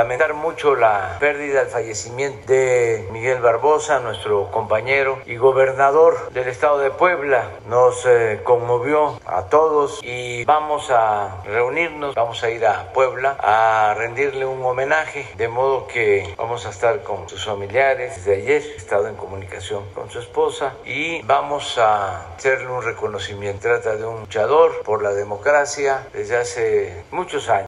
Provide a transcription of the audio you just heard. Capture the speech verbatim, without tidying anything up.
lamentar mucho la pérdida, el fallecimiento de Miguel Barbosa, nuestro compañero y gobernador del estado de Puebla. Nos eh, conmovió a todos y vamos a reunirnos, vamos a ir a Puebla a rendirle un homenaje, de modo que vamos a estar con sus familiares. Desde ayer he estado en comunicación con su esposa y vamos a hacerle un reconocimiento. Trata de un luchador por la democracia desde hace muchos años.